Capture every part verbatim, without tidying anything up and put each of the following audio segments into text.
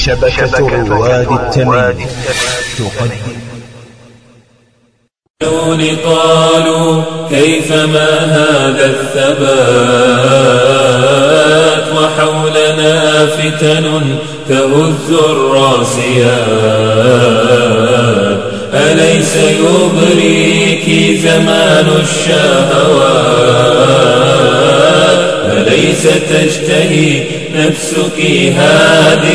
شبكة رواد التمييز تقدم. قالوا كيفما هذا الثبات وحولنا فتن تهز الراسيات، أليس يغريك زمان الشهوات، أليس تشتهي نفسك هذه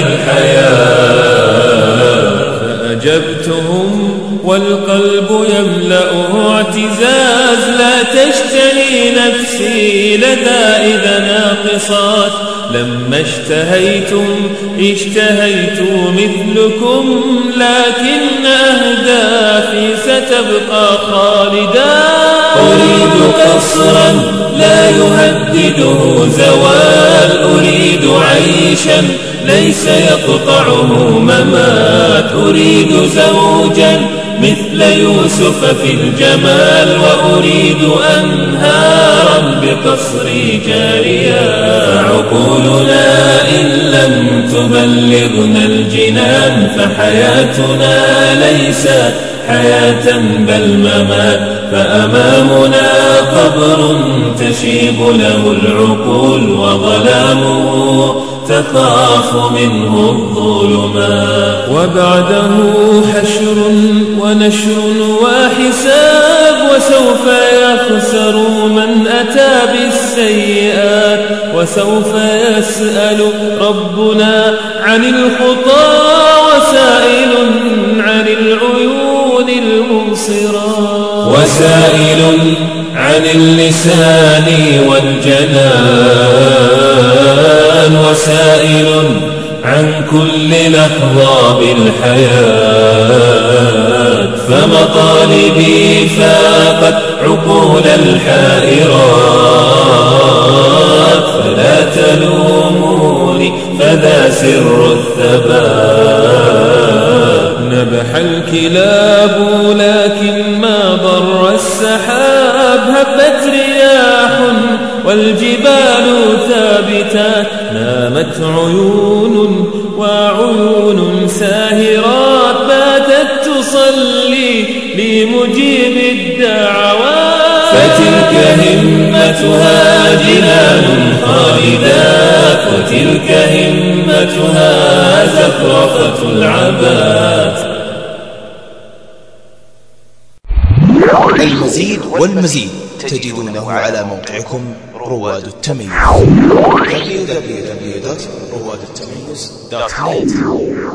الحياة؟ فأجبتهم والقلب يملأه اعتزاز، لا تشتهي نفسي لدى إذا ناقصات، لما اشتهيتم اشتهيت مثلكم، لكن أهدافي ستبقى خالدا. أريد قصرا لا يهدده زوال، أريد عيشا ليس يقطعه ممات، أريد زوجا مثل يوسف في الجمال، وأريد أنهارا بقصري جاريا. عقولنا إن لم تبلغنا الجنان، فحياتنا ليست حياة بل ممات، فأمامنا قبر تشيب له العقول، وظلامه تخاف منه الظلمات، وبعده حشر ونشر وحساب، وسوف يخسر من أتى بالسيئات، وسوف يسأل ربنا عن الخطى، وسائل عن العيون المبصرات، وسائل عن اللسان والجنان، وسائل عن كل لحظة بالحياة. فمطالبي فاقت عقول الحائرات، فلا تلوموني فذا سر الثبات. نبح الكلاب لكن ما ضر السحاب، هبت رياح والجبال ثابتات، نامت عيون وعيون ساهرات، باتت تصلي لمجيب الدعوات. فتلك همتها جنان خالدات، وتلك همتها زخرفة العبات. المزيد والمزيد تجدونه على موقعكم رواد التميز دبليو دبليو دبليو دوت رواد التميز دوت نت.